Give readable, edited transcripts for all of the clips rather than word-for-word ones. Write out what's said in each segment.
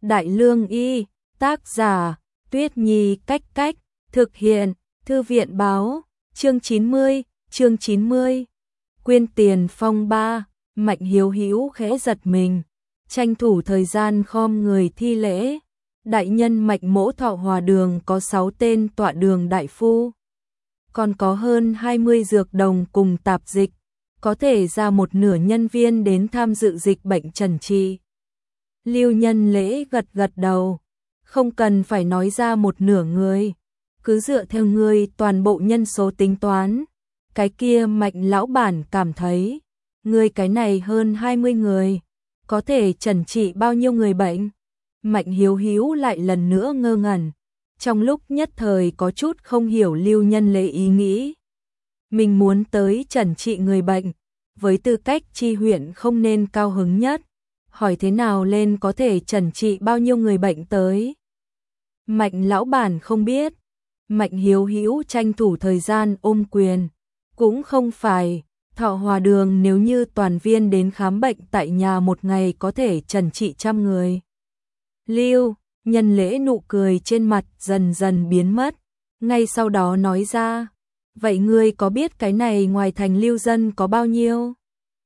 Đại Lương Y, tác giả, Tuyết Nhi Cách Cách, thực hiện, Thư viện báo, chương 90. Quyên tiền phong ba, Mạnh Hiếu Hữu khẽ giật mình, tranh thủ thời gian khom người thi lễ. Đại nhân Mạnh Mỗ Thọ Hòa Đường có 6 tên tọa đường đại phu, còn có hơn 20 dược đồng cùng tạp dịch, có thể ra một nửa nhân viên đến tham dự dịch bệnh trần trị. Lưu Nhân Lễ gật gật đầu, không cần phải nói ra một nửa người, cứ dựa theo người toàn bộ nhân số tính toán. Cái kia Mạnh lão bản cảm thấy, người cái này hơn 20 người, có thể trần trị bao nhiêu người bệnh? Mạnh Hiếu Hữu lại lần nữa ngơ ngẩn, trong lúc nhất thời có chút không hiểu Lưu Nhân Lễ ý nghĩ. Mình muốn tới trần trị người bệnh, với tư cách chi huyện không nên cao hứng nhất, hỏi thế nào lên có thể trần trị bao nhiêu người bệnh tới. Mạnh lão bản không biết. Mạnh Hiếu Hữu tranh thủ thời gian ôm quyền, cũng không phải, Thọ Hòa Đường nếu như toàn viên đến khám bệnh tại nhà một ngày có thể trần trị 100 người. Lưu Nhân Lễ nụ cười trên mặt dần dần biến mất, ngay sau đó nói ra, vậy ngươi có biết cái này ngoài thành lưu dân có bao nhiêu?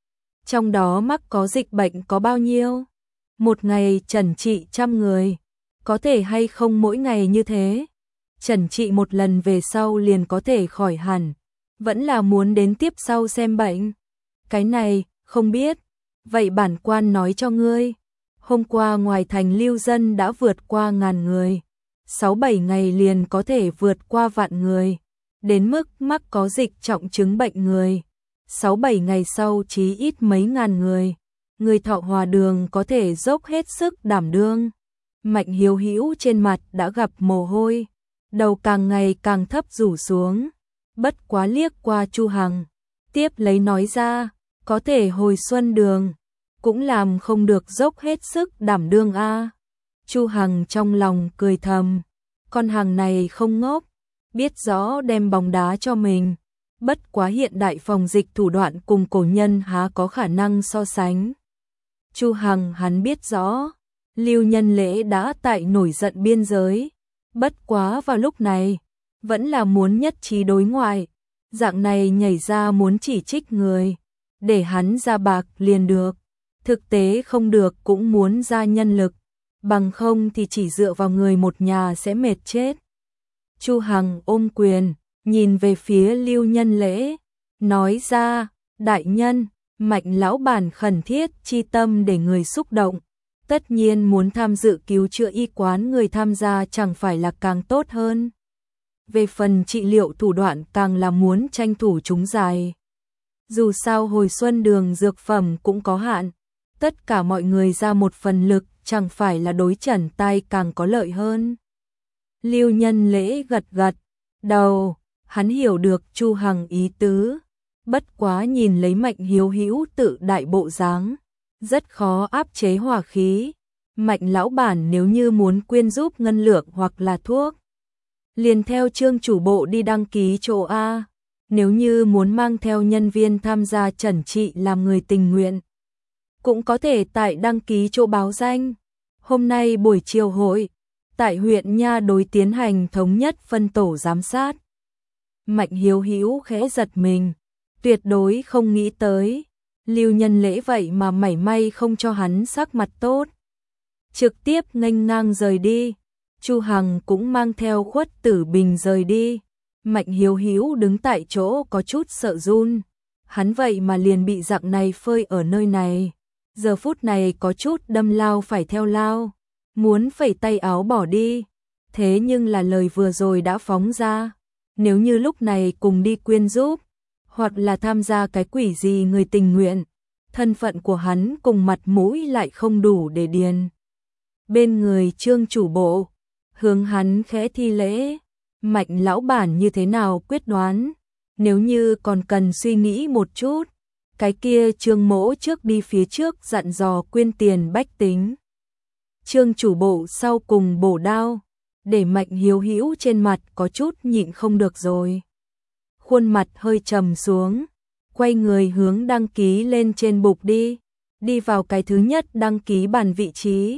Trong đó mắc có dịch bệnh có bao nhiêu? Một ngày trần trị 100 người, có thể hay không mỗi ngày như thế? Trần trị một lần về sau liền có thể khỏi hẳn, vẫn là muốn đến tiếp sau xem bệnh? Cái này, không biết. Vậy bản quan nói cho ngươi, hôm qua ngoài thành lưu dân đã vượt qua 1000 người, 6-7 ngày liền có thể vượt qua 1.000 người, đến mức mắc có dịch trọng chứng bệnh người, 6-7 ngày sau chí ít mấy ngàn người. Người Thọ Hòa Đường có thể dốc hết sức đảm đương. Mạnh Hiếu Hữu trên mặt đã gặp mồ hôi, đầu càng ngày càng thấp rủ xuống, bất quá liếc qua Chu Hằng, tiếp lấy nói ra, có thể hồi Xuân Đường, cũng làm không được dốc hết sức đảm đương a. Chu Hằng trong lòng cười thầm, con hàng này không ngốc, biết rõ đem bóng đá cho mình, bất quá hiện đại phòng dịch thủ đoạn cùng cổ nhân há có khả năng so sánh. Chu Hằng hắn biết rõ, Lưu Nhân Lễ đã tại nổi giận biên giới, bất quá vào lúc này, vẫn là muốn nhất trí đối ngoại, dạng này nhảy ra muốn chỉ trích người, để hắn ra bạc liền được, thực tế không được cũng muốn ra nhân lực, bằng không thì chỉ dựa vào người một nhà sẽ mệt chết. Chu Hằng ôm quyền, nhìn về phía Lưu Nhân Lễ, nói ra, đại nhân, Mạnh lão bản khẩn thiết chi tâm để người xúc động, tất nhiên muốn tham dự cứu chữa y quán người tham gia chẳng phải là càng tốt hơn. Về phần trị liệu thủ đoạn càng là muốn tranh thủ chúng dài. Dù sao hồi Xuân Đường dược phẩm cũng có hạn, tất cả mọi người ra một phần lực chẳng phải là đối Trần Tai càng có lợi hơn. Lưu Nhân Lễ gật gật đầu, hắn hiểu được Chu Hằng ý tứ, bất quá nhìn lấy Mạnh Hiếu Hữu tự đại bộ dáng, rất khó áp chế hỏa khí. Mạnh lão bản nếu như muốn quyên giúp ngân lượng hoặc là thuốc, liền theo Trương chủ bộ đi đăng ký chỗ A. Nếu như muốn mang theo nhân viên tham gia trần trị làm người tình nguyện, cũng có thể tại đăng ký chỗ báo danh. Hôm nay buổi chiều hội, tại huyện Nha Đối tiến hành thống nhất phân tổ giám sát. Mạnh Hiếu Hữu khẽ giật mình, tuyệt đối không nghĩ tới, Lưu Nhân Lễ vậy mà mảy may không cho hắn sắc mặt tốt, trực tiếp nghênh ngang rời đi. Chu Hằng cũng mang theo Khuất Tử Bình rời đi. Mạnh Hiếu Hữu đứng tại chỗ có chút sợ run, hắn vậy mà liền bị dạng này phơi ở nơi này, giờ phút này có chút đâm lao phải theo lao, muốn phẩy tay áo bỏ đi, thế nhưng là lời vừa rồi đã phóng ra, nếu như lúc này cùng đi quyên giúp, hoặc là tham gia cái quỷ gì người tình nguyện, thân phận của hắn cùng mặt mũi lại không đủ để điền. Bên người Trương chủ bộ, hướng hắn khẽ thi lễ, Mạnh lão bản như thế nào quyết đoán, nếu như còn cần suy nghĩ một chút, cái kia Trương mỗ trước đi phía trước dặn dò quyên tiền bách tính. Trương chủ bộ sau cùng bổ đao, để Mạnh Hiếu Hữu trên mặt có chút nhịn không được rồi. Khuôn mặt hơi trầm xuống, quay người hướng đăng ký lên trên bục đi vào cái thứ nhất đăng ký bàn vị trí.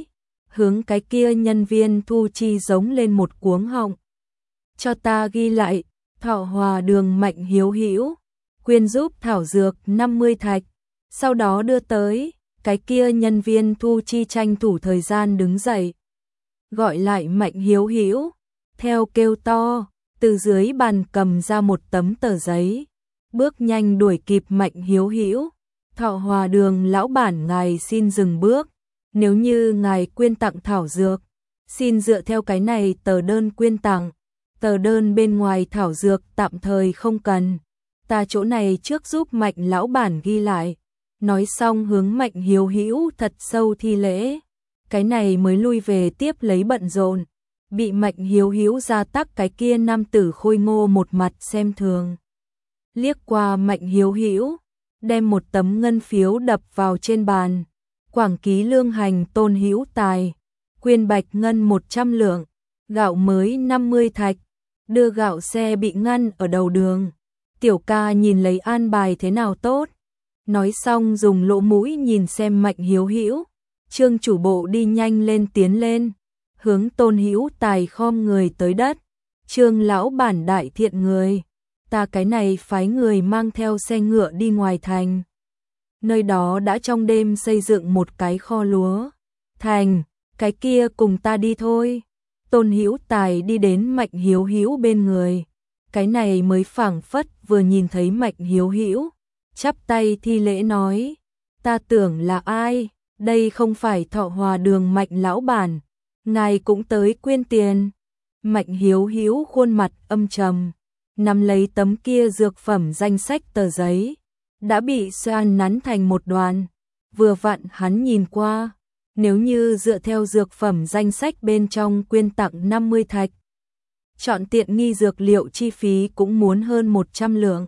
hướng cái kia nhân viên thu chi giống lên một cuống họng. Cho ta ghi lại, Thọ Hòa Đường Mạnh Hiếu Hữu quyên giúp thảo dược 50 thạch, sau đó đưa tới. Cái kia nhân viên thu chi tranh thủ thời gian đứng dậy, gọi lại Mạnh Hiếu Hữu, theo kêu to, từ dưới bàn cầm ra một tấm tờ giấy, bước nhanh đuổi kịp Mạnh Hiếu Hữu. Thọ Hòa Đường lão bản, ngài xin dừng bước, nếu như ngài quyên tặng thảo dược, xin dựa theo cái này tờ đơn quyên tặng, tờ đơn bên ngoài thảo dược tạm thời không cần, ta chỗ này trước giúp Mạnh lão bản ghi lại. Nói xong hướng Mạnh Hiếu Hữu thật sâu thi lễ, cái này mới lui về tiếp lấy bận rộn. Bị Mạnh Hiếu Hữu ra tắc cái kia nam tử khôi ngô một mặt xem thường. Liếc qua Mạnh Hiếu Hữu, đem một tấm ngân phiếu đập vào trên bàn. Quảng ký lương hành Tôn Hữu Tài, quyên bạch ngân 100 lượng, gạo mới 50 thạch, đưa gạo xe bị ngăn ở đầu đường. Tiểu ca nhìn lấy an bài thế nào tốt. Nói xong dùng lỗ mũi nhìn xem Mạnh Hiếu Hữu. Trương chủ bộ đi nhanh lên tiến lên, hướng Tôn Hữu Tài khom người tới đất. Trương lão bản đại thiện người, ta cái này phái người mang theo xe ngựa đi ngoài thành. Nơi đó đã trong đêm xây dựng một cái kho lúa. Thành, cái kia cùng ta đi thôi. Tôn Hữu Tài đi đến Mạnh Hiếu Hữu bên người. Cái này mới phảng phất vừa nhìn thấy Mạnh Hiếu Hữu, chắp tay thi lễ nói, ta tưởng là ai, đây không phải Thọ Hòa Đường Mạnh lão bản, ngài cũng tới quyên tiền. Mạnh Hiếu Hữu khuôn mặt âm trầm, nắm lấy tấm kia dược phẩm danh sách tờ giấy, đã bị xoan nắn thành một đoàn. Vừa vặn hắn nhìn qua, nếu như dựa theo dược phẩm danh sách bên trong quyên tặng 50 thạch, chọn tiện nghi dược liệu chi phí cũng muốn hơn 100 lượng.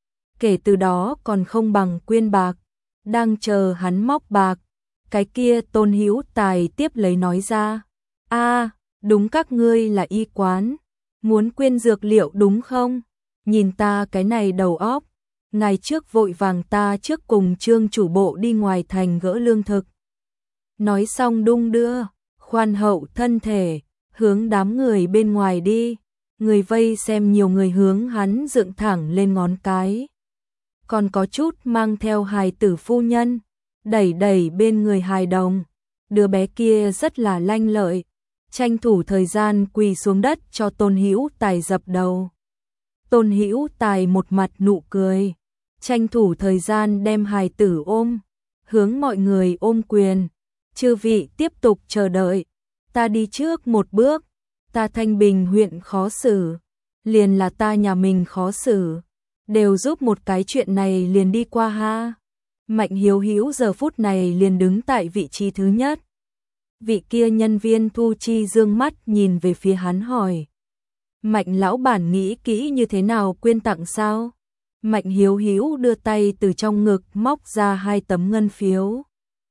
Kể từ đó còn không bằng quyên bạc, đang chờ hắn móc bạc. Cái kia Tôn Hữu Tài tiếp lấy nói ra, đúng các ngươi là y quán, muốn quyên dược liệu đúng không? Nhìn ta cái này đầu óc, ngày trước vội vàng ta trước cùng Trương chủ bộ đi ngoài thành gỡ lương thực. Nói xong đung đưa, khoan hậu thân thể, hướng đám người bên ngoài đi. Người vây xem nhiều người hướng hắn dựng thẳng lên ngón cái. Còn có chút mang theo hài tử phu nhân, đẩy đẩy bên người hài đồng. Đứa bé kia rất là lanh lợi, tranh thủ thời gian quỳ xuống đất cho Tôn Hữu Tài dập đầu. Tôn Hữu Tài một mặt nụ cười, tranh thủ thời gian đem hài tử ôm, hướng mọi người ôm quyền. Chư vị tiếp tục chờ đợi, ta đi trước một bước, ta Thanh Bình huyện khó xử, liền là ta nhà mình khó xử, đều giúp một cái chuyện này liền đi qua ha. Mạnh Hiếu Hữu giờ phút này liền đứng tại vị trí thứ nhất. Vị kia nhân viên thu chi dương mắt nhìn về phía hắn hỏi, Mạnh lão bản nghĩ kỹ như thế nào quyên tặng sao? Mạnh Hiếu Hữu đưa tay từ trong ngực móc ra 2 tấm ngân phiếu,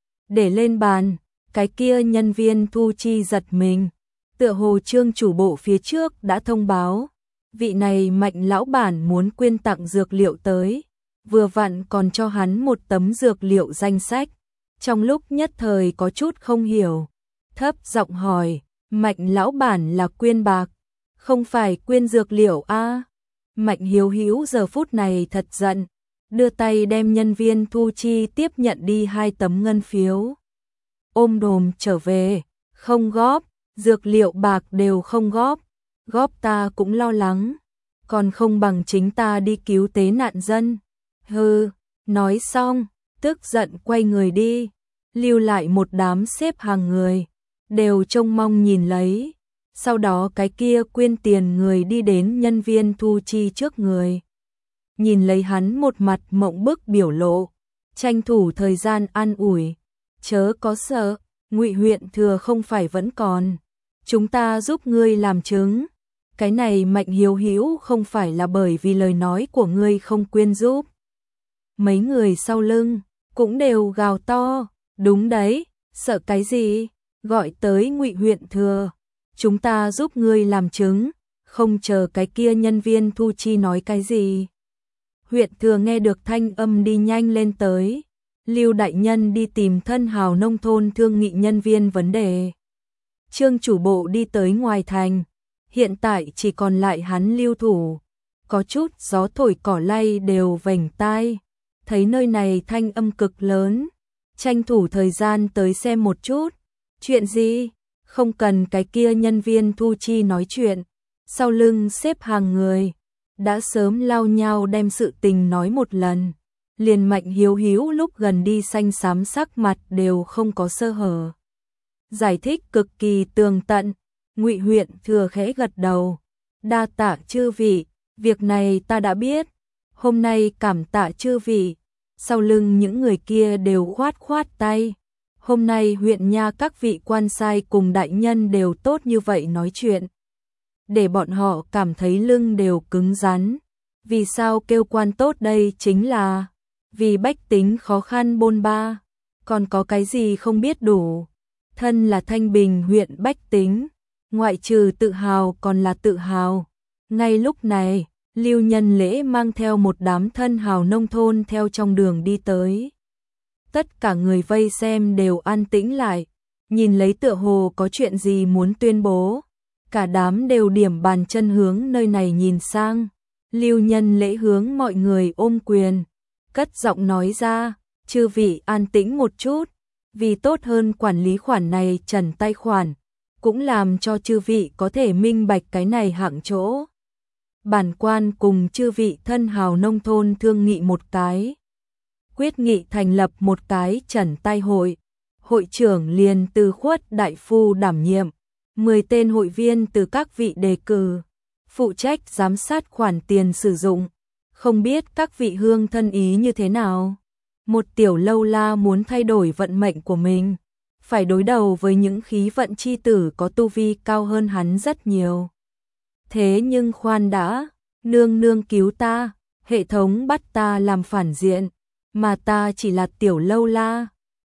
để lên bàn. Cái kia nhân viên thu chi giật mình, tựa hồ Trương chủ bộ phía trước đã thông báo, vị này Mạnh lão bản muốn quyên tặng dược liệu tới, vừa vặn còn cho hắn một tấm dược liệu danh sách. Trong lúc nhất thời có chút không hiểu, thấp giọng hỏi, Mạnh lão bản là quyên bạc, không phải quyên dược liệu a? Mạnh Hiếu Hữu giờ phút này thật giận, đưa tay đem nhân viên thu chi tiếp nhận đi 2 tấm ngân phiếu. Ôm đồm trở về, không góp, dược liệu bạc đều không góp, góp ta cũng lo lắng, còn không bằng chính ta đi cứu tế nạn dân. Hừ, nói xong, tức giận quay người đi, lưu lại một đám xếp hàng người, đều trông mong nhìn lấy. Sau đó cái kia quyên tiền người đi đến nhân viên thu chi trước người, nhìn lấy hắn một mặt mộng bức biểu lộ, tranh thủ thời gian an ủi, chớ có sợ, Ngụy huyện thừa không phải vẫn còn, chúng ta giúp ngươi làm chứng. Cái này Mạnh Hiếu Hữu không phải là bởi vì lời nói của ngươi không quyên giúp. Mấy người sau lưng cũng đều gào to, đúng đấy, sợ cái gì, gọi tới Ngụy huyện thừa, chúng ta giúp ngươi làm chứng, không chờ cái kia nhân viên thu chi nói cái gì. Huyện thừa nghe được thanh âm đi nhanh lên tới, Lưu đại nhân đi tìm thân hào nông thôn thương nghị nhân viên vấn đề. Trương chủ bộ đi tới ngoài thành, hiện tại chỉ còn lại hắn lưu thủ, có chút gió thổi cỏ lay đều vành tai, thấy nơi này thanh âm cực lớn, tranh thủ thời gian tới xem một chút, chuyện gì, không cần cái kia nhân viên thu chi nói chuyện, sau lưng xếp hàng người, đã sớm lao nhau đem sự tình nói một lần, liền Mạnh Hiếu Hiếu lúc gần đi xanh xám sắc mặt đều không có sơ hở. Giải thích cực kỳ tường tận, Ngụy huyện thừa khẽ gật đầu, đa tạ chư vị, việc này ta đã biết, hôm nay cảm tạ chư vị, sau lưng những người kia đều khoát khoát tay, hôm nay huyện nha các vị quan sai cùng đại nhân đều tốt như vậy nói chuyện, để bọn họ cảm thấy lưng đều cứng rắn, vì sao kêu quan tốt đây chính là vì bách tính khó khăn bôn ba, còn có cái gì không biết đủ. Thân là Thanh Bình huyện bách tính, ngoại trừ tự hào còn là tự hào. Ngay lúc này, Lưu Nhân Lễ mang theo một đám thân hào nông thôn theo trong đường đi tới. Tất cả người vây xem đều an tĩnh lại, nhìn lấy tựa hồ có chuyện gì muốn tuyên bố. Cả đám đều điểm bàn chân hướng nơi này nhìn sang. Lưu Nhân Lễ hướng mọi người ôm quyền, cất giọng nói ra, chư vị an tĩnh một chút, vì tốt hơn quản lý khoản này trần tay khoản, cũng làm cho chư vị có thể minh bạch cái này hạng chỗ. Bản quan cùng chư vị thân hào nông thôn thương nghị một cái, quyết nghị thành lập một cái trần tay hội, hội trưởng liền từ Khuất đại phu đảm nhiệm, 10 tên hội viên từ các vị đề cử, phụ trách giám sát khoản tiền sử dụng, không biết các vị hương thân ý như thế nào. Một tiểu lâu la muốn thay đổi vận mệnh của mình, phải đối đầu với những khí vận chi tử có tu vi cao hơn hắn rất nhiều. Thế nhưng khoan đã, nương nương cứu ta, hệ thống bắt ta làm phản diện, mà ta chỉ là tiểu lâu la,